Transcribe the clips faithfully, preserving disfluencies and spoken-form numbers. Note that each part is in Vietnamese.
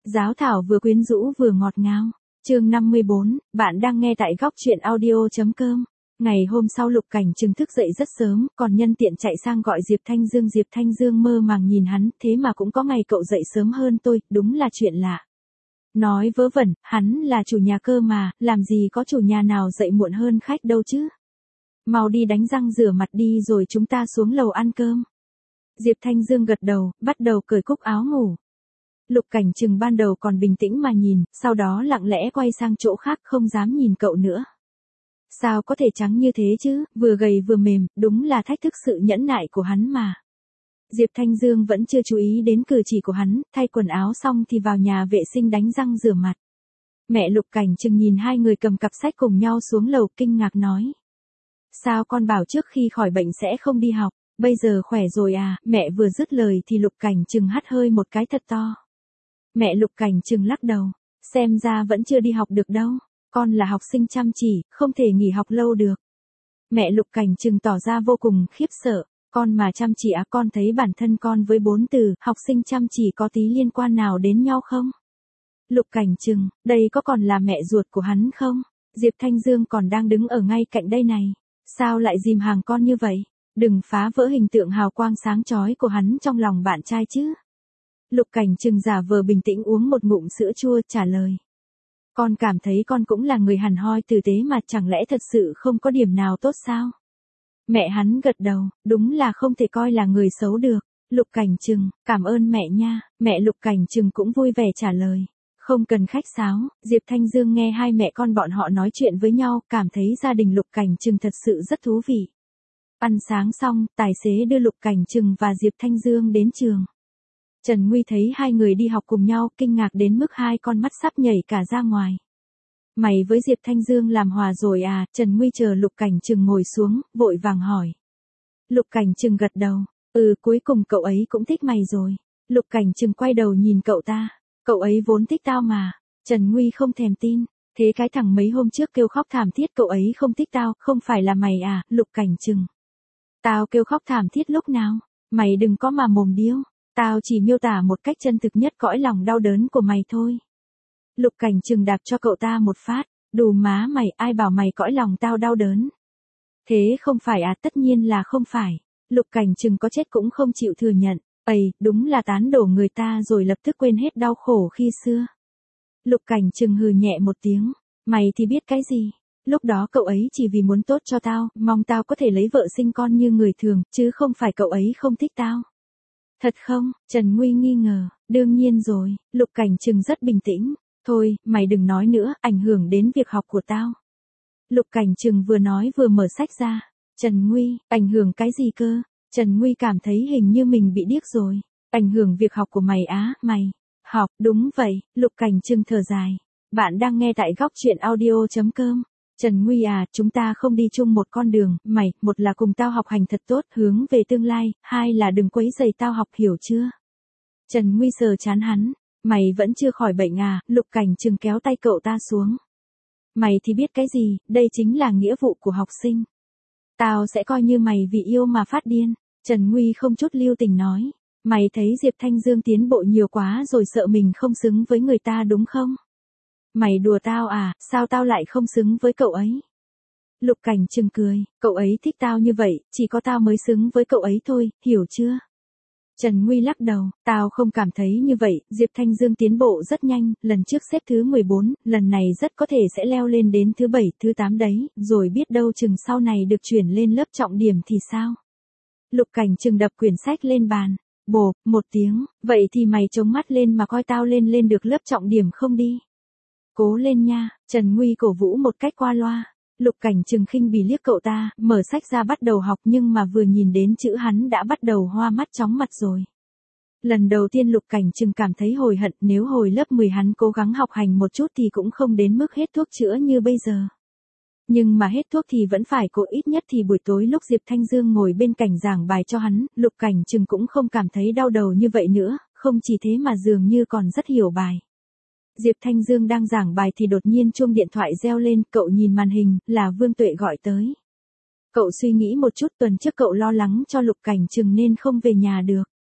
Giáo thảo vừa quyến rũ vừa ngọt ngào. Chương năm mươi bốn, bạn đang nghe tại góc truyện audio chấm com. Ngày hôm sau Lục Cảnh Trừng thức dậy rất sớm, còn nhân tiện chạy sang gọi Diệp Thanh Dương. Diệp Thanh Dương mơ màng nhìn hắn, thế mà cũng có ngày cậu dậy sớm hơn tôi, đúng là chuyện lạ. Nói vớ vẩn, hắn là chủ nhà cơ mà, làm gì có chủ nhà nào dậy muộn hơn khách đâu chứ. Mau đi đánh răng rửa mặt đi rồi chúng ta xuống lầu ăn cơm. Diệp Thanh Dương gật đầu, bắt đầu cởi cúc áo ngủ. Lục Cảnh Trừng ban đầu còn bình tĩnh mà nhìn, sau đó lặng lẽ quay sang chỗ khác không dám nhìn cậu nữa. Sao có thể trắng như thế chứ, vừa gầy vừa mềm, đúng là thách thức sự nhẫn nại của hắn mà. Diệp Thanh Dương vẫn chưa chú ý đến cử chỉ của hắn, thay quần áo xong thì vào nhà vệ sinh đánh răng rửa mặt. Mẹ Lục Cảnh Trừng nhìn hai người cầm cặp sách cùng nhau xuống lầu kinh ngạc nói. Sao con bảo trước khi khỏi bệnh sẽ không đi học, bây giờ khỏe rồi à, mẹ vừa dứt lời thì Lục Cảnh Trừng hắt hơi một cái thật to. Mẹ Lục Cảnh Trừng lắc đầu, xem ra vẫn chưa đi học được đâu, con là học sinh chăm chỉ, không thể nghỉ học lâu được. Mẹ Lục Cảnh Trừng tỏ ra vô cùng khiếp sợ, con mà chăm chỉ á, con thấy bản thân con với bốn từ học sinh chăm chỉ có tí liên quan nào đến nhau không? Lục Cảnh Trừng, đây có còn là mẹ ruột của hắn không? Diệp Thanh Dương còn đang đứng ở ngay cạnh đây này, sao lại dìm hàng con như vậy? Đừng phá vỡ hình tượng hào quang sáng chói của hắn trong lòng bạn trai chứ. Lục Cảnh Trừng giả vờ bình tĩnh uống một ngụm sữa chua trả lời. Con cảm thấy con cũng là người hẳn hoi tử tế mà, chẳng lẽ thật sự không có điểm nào tốt sao? Mẹ hắn gật đầu, đúng là không thể coi là người xấu được. Lục Cảnh Trừng, cảm ơn mẹ nha. Mẹ Lục Cảnh Trừng cũng vui vẻ trả lời. Không cần khách sáo. Diệp Thanh Dương nghe hai mẹ con bọn họ nói chuyện với nhau, cảm thấy gia đình Lục Cảnh Trừng thật sự rất thú vị. Ăn sáng xong, tài xế đưa Lục Cảnh Trừng và Diệp Thanh Dương đến trường. Trần Nguy thấy hai người đi học cùng nhau, kinh ngạc đến mức hai con mắt sắp nhảy cả ra ngoài. Mày với Diệp Thanh Dương làm hòa rồi à? Trần Nguy chờ Lục Cảnh Trừng ngồi xuống, vội vàng hỏi. Lục Cảnh Trừng gật đầu, ừ, cuối cùng cậu ấy cũng thích mày rồi. Lục Cảnh Trừng quay đầu nhìn cậu ta, cậu ấy vốn thích tao mà. Trần Nguy không thèm tin, thế cái thằng mấy hôm trước kêu khóc thảm thiết cậu ấy không thích tao, không phải là mày à? Lục Cảnh Trừng, tao kêu khóc thảm thiết lúc nào? Mày đừng có mà mồm điêu. Tao chỉ miêu tả một cách chân thực nhất cõi lòng đau đớn của mày thôi. Lục Cảnh Trừng đạp cho cậu ta một phát, đù má mày, ai bảo mày cõi lòng tao đau đớn. Thế không phải à? Tất nhiên là không phải. Lục Cảnh Trừng có chết cũng không chịu thừa nhận, ầy, đúng là tán đổ người ta rồi lập tức quên hết đau khổ khi xưa. Lục Cảnh Trừng hừ nhẹ một tiếng, mày thì biết cái gì? Lúc đó cậu ấy chỉ vì muốn tốt cho tao, mong tao có thể lấy vợ sinh con như người thường, chứ không phải cậu ấy không thích tao. Thật không? Trần Nguy nghi ngờ, đương nhiên rồi. Lục Cảnh Trừng rất bình tĩnh, thôi, mày đừng nói nữa, ảnh hưởng đến việc học của tao. Lục Cảnh Trừng vừa nói vừa mở sách ra. Trần Nguy, ảnh hưởng cái gì cơ? Trần Nguy cảm thấy hình như mình bị điếc rồi. Ảnh hưởng việc học của mày á? Mày học? Đúng vậy. Lục Cảnh Trừng thở dài. Bạn đang nghe tại góc truyện audio chấm com. Trần Nguy à, chúng ta không đi chung một con đường, mày, một là cùng tao học hành thật tốt, hướng về tương lai, hai là đừng quấy rầy tao học, hiểu chưa? Trần Nguy sờ chán hắn, mày vẫn chưa khỏi bệnh à? Lục Cảnh Trừng kéo tay cậu ta xuống. Mày thì biết cái gì, đây chính là nghĩa vụ của học sinh. Tao sẽ coi như mày vì yêu mà phát điên. Trần Nguy không chút lưu tình nói, mày thấy Diệp Thanh Dương tiến bộ nhiều quá rồi sợ mình không xứng với người ta đúng không? Mày đùa tao à, sao tao lại không xứng với cậu ấy? Lục Cảnh Trừng cười, cậu ấy thích tao như vậy, chỉ có tao mới xứng với cậu ấy thôi, hiểu chưa? Trần Nguy lắc đầu, tao không cảm thấy như vậy, Diệp Thanh Dương tiến bộ rất nhanh, lần trước xếp thứ mười bốn, lần này rất có thể sẽ leo lên đến thứ bảy, thứ tám đấy, rồi biết đâu chừng sau này được chuyển lên lớp trọng điểm thì sao? Lục Cảnh Trừng đập quyển sách lên bàn, bộp, một tiếng, vậy thì mày chống mắt lên mà coi tao lên lên được lớp trọng điểm không đi? Cố lên nha. Trần Nguy cổ vũ một cách qua loa. Lục Cảnh Trừng khinh bỉ liếc cậu ta, mở sách ra bắt đầu học nhưng mà vừa nhìn đến chữ hắn đã bắt đầu hoa mắt chóng mặt rồi. Lần đầu tiên Lục Cảnh Trừng cảm thấy hối hận, nếu hồi lớp mười hắn cố gắng học hành một chút thì cũng không đến mức hết thuốc chữa như bây giờ. Nhưng mà hết thuốc thì vẫn phải cố, ít nhất thì buổi tối lúc Diệp Thanh Dương ngồi bên cạnh giảng bài cho hắn, Lục Cảnh Trừng cũng không cảm thấy đau đầu như vậy nữa, không chỉ thế mà dường như còn rất hiểu bài. Diệp Thanh Dương đang giảng bài thì đột nhiên chuông điện thoại reo lên, cậu nhìn màn hình, là Vương Tuệ gọi tới. Cậu suy nghĩ một chút, tuần trước cậu lo lắng cho Lục Cảnh Trừng nên không về nhà được.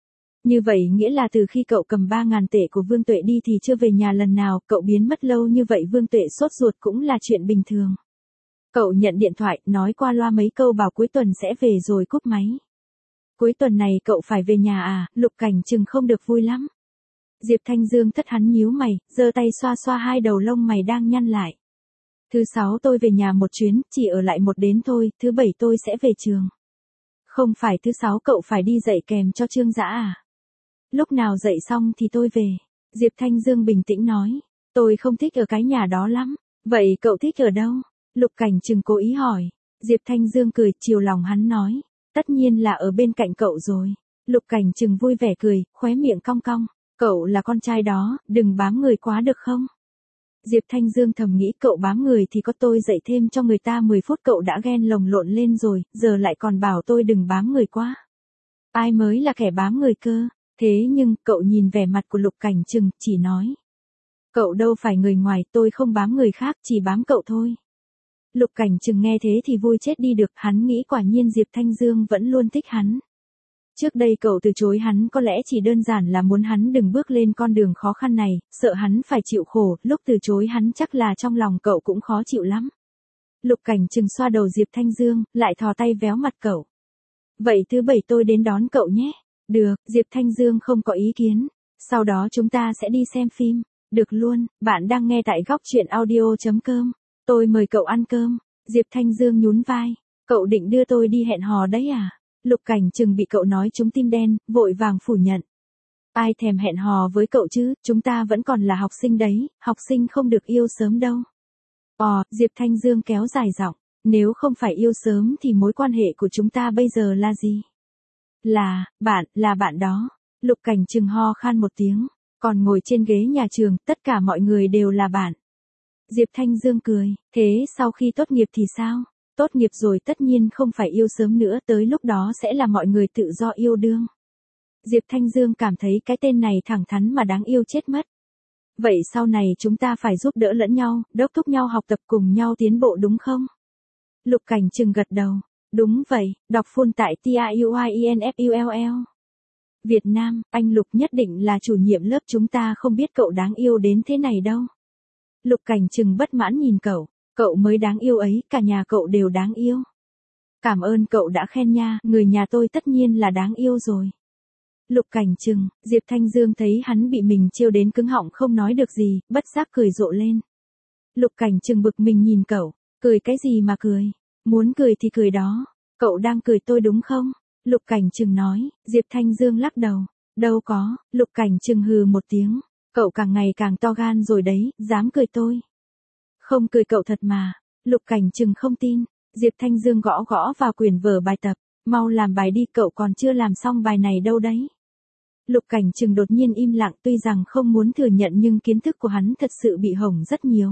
Như vậy nghĩa là từ khi cậu cầm ba ngàn tệ của Vương Tuệ đi thì chưa về nhà lần nào, cậu biến mất lâu như vậy Vương Tuệ sốt ruột cũng là chuyện bình thường. Cậu nhận điện thoại, nói qua loa mấy câu bảo cuối tuần sẽ về rồi cúp máy. Cuối tuần này cậu phải về nhà à, Lục Cảnh Trừng không được vui lắm. Diệp Thanh Dương thất hắn nhíu mày, giơ tay xoa xoa hai đầu lông mày đang nhăn lại. Thứ sáu tôi về nhà một chuyến, chỉ ở lại một đến thôi, thứ bảy tôi sẽ về trường. Không phải thứ sáu cậu phải đi dạy kèm cho Trương Dã à? Lúc nào dạy xong thì tôi về. Diệp Thanh Dương bình tĩnh nói. Tôi không thích ở cái nhà đó lắm. Vậy cậu thích ở đâu? Lục Cảnh Trừng cố ý hỏi. Diệp Thanh Dương cười, chiều lòng hắn nói. Tất nhiên là ở bên cạnh cậu rồi. Lục Cảnh Trừng vui vẻ cười, khóe miệng cong cong. Cậu là con trai đó, đừng bám người quá được không? Diệp Thanh Dương thầm nghĩ cậu bám người thì có tôi dạy thêm cho người ta mười phút cậu đã ghen lồng lộn lên rồi, giờ lại còn bảo tôi đừng bám người quá. Ai mới là kẻ bám người cơ? Thế nhưng, cậu nhìn vẻ mặt của Lục Cảnh Trừng, chỉ nói. Cậu đâu phải người ngoài, tôi không bám người khác, chỉ bám cậu thôi. Lục Cảnh Trừng nghe thế thì vui chết đi được, hắn nghĩ quả nhiên Diệp Thanh Dương vẫn luôn thích hắn. Trước đây cậu từ chối hắn có lẽ chỉ đơn giản là muốn hắn đừng bước lên con đường khó khăn này, sợ hắn phải chịu khổ, lúc từ chối hắn chắc là trong lòng cậu cũng khó chịu lắm. Lục Cảnh Trừng xoa đầu Diệp Thanh Dương, lại thò tay véo mặt cậu. Vậy thứ bảy tôi đến đón cậu nhé. Được, Diệp Thanh Dương không có ý kiến. Sau đó chúng ta sẽ đi xem phim. Được luôn, bạn đang nghe tại góc truyện audio.com. Tôi mời cậu ăn cơm. Diệp Thanh Dương nhún vai. Cậu định đưa tôi đi hẹn hò đấy à? Lục Cảnh Trừng bị cậu nói trúng tim đen, vội vàng phủ nhận. Ai thèm hẹn hò với cậu chứ, chúng ta vẫn còn là học sinh đấy, học sinh không được yêu sớm đâu. Ồ, Diệp Thanh Dương kéo dài giọng, nếu không phải yêu sớm thì mối quan hệ của chúng ta bây giờ là gì? Là, bạn, là bạn đó. Lục Cảnh Trừng ho khan một tiếng, còn ngồi trên ghế nhà trường, tất cả mọi người đều là bạn. Diệp Thanh Dương cười, thế sau khi tốt nghiệp thì sao? Tốt nghiệp rồi tất nhiên không phải yêu sớm nữa, tới lúc đó sẽ là mọi người tự do yêu đương. Diệp Thanh Dương cảm thấy cái tên này thẳng thắn mà đáng yêu chết mất. Vậy sau này chúng ta phải giúp đỡ lẫn nhau, đốc thúc nhau học tập cùng nhau tiến bộ đúng không? Lục Cảnh Trừng gật đầu. Đúng vậy, đọc full tại T I U I N F U L L. Việt Nam, anh Lục nhất định là chủ nhiệm lớp chúng ta không biết cậu đáng yêu đến thế này đâu. Lục Cảnh Trừng bất mãn nhìn cậu. Cậu mới đáng yêu ấy, cả nhà cậu đều đáng yêu. Cảm ơn cậu đã khen nha, người nhà tôi tất nhiên là đáng yêu rồi. Lục Cảnh Trừng, Diệp Thanh Dương thấy hắn bị mình trêu đến cứng họng không nói được gì, bất giác cười rộ lên. Lục Cảnh Trừng bực mình nhìn cậu, cười cái gì mà cười, muốn cười thì cười đó, cậu đang cười tôi đúng không? Lục Cảnh Trừng nói, Diệp Thanh Dương lắc đầu, đâu có, Lục Cảnh Trừng hừ một tiếng, cậu càng ngày càng to gan rồi đấy, dám cười tôi. Không cười cậu thật mà. Lục Cảnh Trừng không tin. Diệp Thanh Dương gõ gõ vào quyển vở bài tập. Mau làm bài đi, cậu còn chưa làm xong bài này đâu đấy. Lục Cảnh Trừng đột nhiên im lặng, tuy rằng không muốn thừa nhận nhưng kiến thức của hắn thật sự bị hỏng rất nhiều.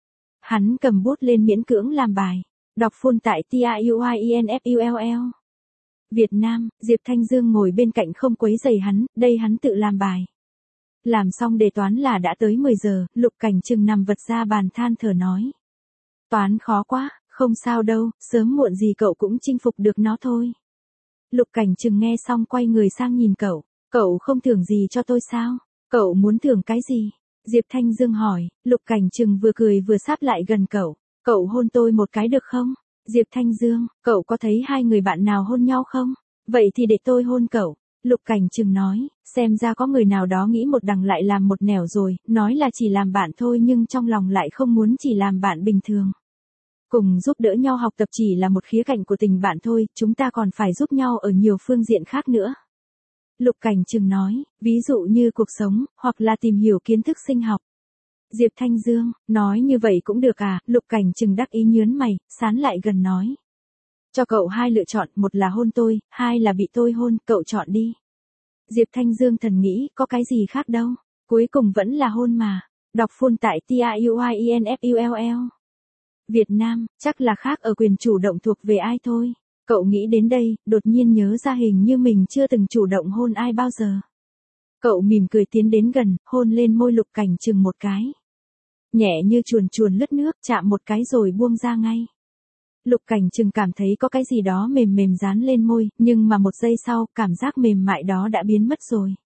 Hắn cầm bút lên miễn cưỡng làm bài. Đọc full tại T I U I N F U L L. Việt Nam, Diệp Thanh Dương ngồi bên cạnh không quấy rầy hắn, đây hắn tự làm bài. Làm xong đề toán là đã tới mười giờ, Lục Cảnh Trừng nằm vật ra bàn than thở nói. Toán khó quá, không sao đâu, sớm muộn gì cậu cũng chinh phục được nó thôi. Lục Cảnh Trừng nghe xong quay người sang nhìn cậu, cậu không thưởng gì cho tôi sao? Cậu muốn thưởng cái gì? Diệp Thanh Dương hỏi, Lục Cảnh Trừng vừa cười vừa sáp lại gần cậu, cậu hôn tôi một cái được không? Diệp Thanh Dương, cậu có thấy hai người bạn nào hôn nhau không? Vậy thì để tôi hôn cậu. Lục Cảnh Trừng nói, xem ra có người nào đó nghĩ một đằng lại làm một nẻo rồi, nói là chỉ làm bạn thôi nhưng trong lòng lại không muốn chỉ làm bạn bình thường. Cùng giúp đỡ nhau học tập chỉ là một khía cạnh của tình bạn thôi, chúng ta còn phải giúp nhau ở nhiều phương diện khác nữa. Lục Cảnh Trừng nói, ví dụ như cuộc sống, hoặc là tìm hiểu kiến thức sinh học. Diệp Thanh Dương, nói như vậy cũng được à? Lục Cảnh Trừng đắc ý nhớn mày, sán lại gần nói. Cho cậu hai lựa chọn, một là hôn tôi, hai là bị tôi hôn, cậu chọn đi. Diệp Thanh Dương thần nghĩ, có cái gì khác đâu, cuối cùng vẫn là hôn mà. Đọc full tại T I U I N F U L L. Việt Nam, chắc là khác ở quyền chủ động thuộc về ai thôi. Cậu nghĩ đến đây, đột nhiên nhớ ra hình như mình chưa từng chủ động hôn ai bao giờ. Cậu mỉm cười tiến đến gần, hôn lên môi Lục Cảnh Trừng một cái. Nhẹ như chuồn chuồn lướt nước, chạm một cái rồi buông ra ngay. Lục Cảnh Trừng cảm thấy có cái gì đó mềm mềm dán lên môi, nhưng mà một giây sau, cảm giác mềm mại đó đã biến mất rồi.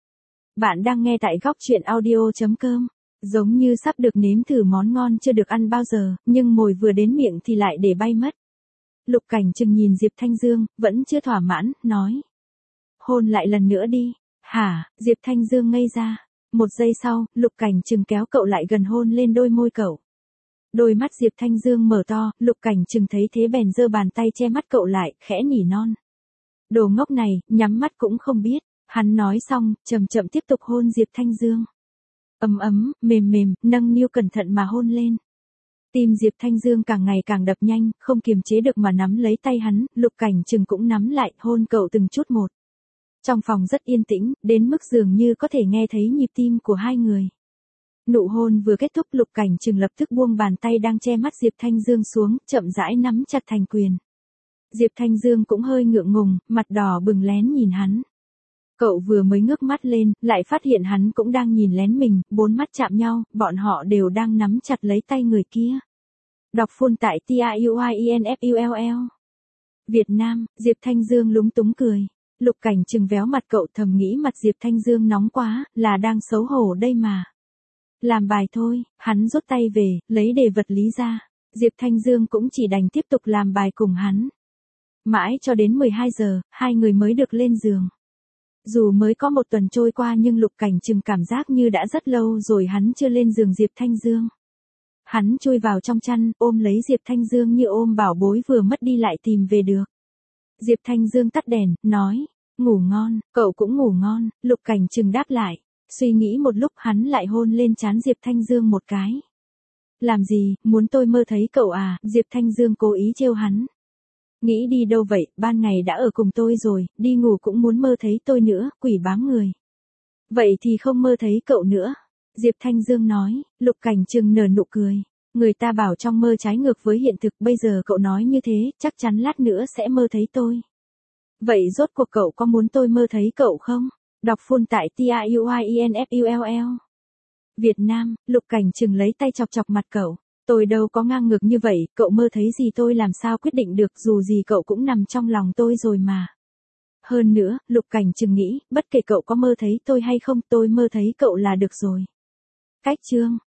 Bạn đang nghe tại góc chuyện audio chấm com. Giống như sắp được nếm thử món ngon chưa được ăn bao giờ, nhưng mồi vừa đến miệng thì lại để bay mất. Lục Cảnh Trừng nhìn Diệp Thanh Dương, vẫn chưa thỏa mãn, nói. Hôn lại lần nữa đi. Hả? Diệp Thanh Dương ngây ra. Một giây sau, Lục Cảnh Trừng kéo cậu lại gần hôn lên đôi môi cậu. Đôi mắt Diệp Thanh Dương mở to, Lục Cảnh Trừng thấy thế bèn giơ bàn tay che mắt cậu lại, khẽ nỉ non. Đồ ngốc này, nhắm mắt cũng không biết. Hắn nói xong, chậm chậm tiếp tục hôn Diệp Thanh Dương. Ấm ấm, mềm mềm, nâng niu cẩn thận mà hôn lên. Tim Diệp Thanh Dương càng ngày càng đập nhanh, không kiềm chế được mà nắm lấy tay hắn, Lục Cảnh Trừng cũng nắm lại, hôn cậu từng chút một. Trong phòng rất yên tĩnh, đến mức dường như có thể nghe thấy nhịp tim của hai người. Nụ hôn vừa kết thúc, Lục Cảnh Trừng lập tức buông bàn tay đang che mắt Diệp Thanh Dương xuống, chậm rãi nắm chặt thành quyền. Diệp Thanh Dương cũng hơi ngượng ngùng, mặt đỏ bừng lén nhìn hắn. Cậu vừa mới ngước mắt lên, lại phát hiện hắn cũng đang nhìn lén mình, bốn mắt chạm nhau, bọn họ đều đang nắm chặt lấy tay người kia. Đọc full tại T I U I N F U L L. Việt Nam, Diệp Thanh Dương lúng túng cười. Lục Cảnh Trừng véo mặt cậu, thầm nghĩ mặt Diệp Thanh Dương nóng quá, là đang xấu hổ đây mà. Làm bài thôi, hắn rút tay về, lấy đề vật lý ra. Diệp Thanh Dương cũng chỉ đành tiếp tục làm bài cùng hắn. Mãi cho đến mười hai giờ, hai người mới được lên giường. Dù mới có một tuần trôi qua nhưng Lục Cảnh Trừng cảm giác như đã rất lâu rồi hắn chưa lên giường Diệp Thanh Dương. Hắn chui vào trong chăn, ôm lấy Diệp Thanh Dương như ôm bảo bối vừa mất đi lại tìm về được. Diệp Thanh Dương tắt đèn, nói, ngủ ngon, cậu cũng ngủ ngon, Lục Cảnh Trừng đáp lại. Suy nghĩ một lúc hắn lại hôn lên trán Diệp Thanh Dương một cái. Làm gì, muốn tôi mơ thấy cậu à, Diệp Thanh Dương cố ý trêu hắn. Nghĩ đi đâu vậy, ban ngày đã ở cùng tôi rồi, đi ngủ cũng muốn mơ thấy tôi nữa, quỷ bám người. Vậy thì không mơ thấy cậu nữa. Diệp Thanh Dương nói, Lục Cảnh Trừng nở nụ cười. Người ta bảo trong mơ trái ngược với hiện thực, bây giờ cậu nói như thế, chắc chắn lát nữa sẽ mơ thấy tôi. Vậy rốt cuộc cậu có muốn tôi mơ thấy cậu không? Đọc full tại T I U I N F U L L. Việt Nam, Lục Cảnh Trừng lấy tay chọc chọc mặt cậu. Tôi đâu có ngang ngược như vậy, cậu mơ thấy gì tôi làm sao quyết định được, dù gì cậu cũng nằm trong lòng tôi rồi mà. Hơn nữa, Lục Cảnh Trừng nghĩ, bất kể cậu có mơ thấy tôi hay không, tôi mơ thấy cậu là được rồi. Cách chương.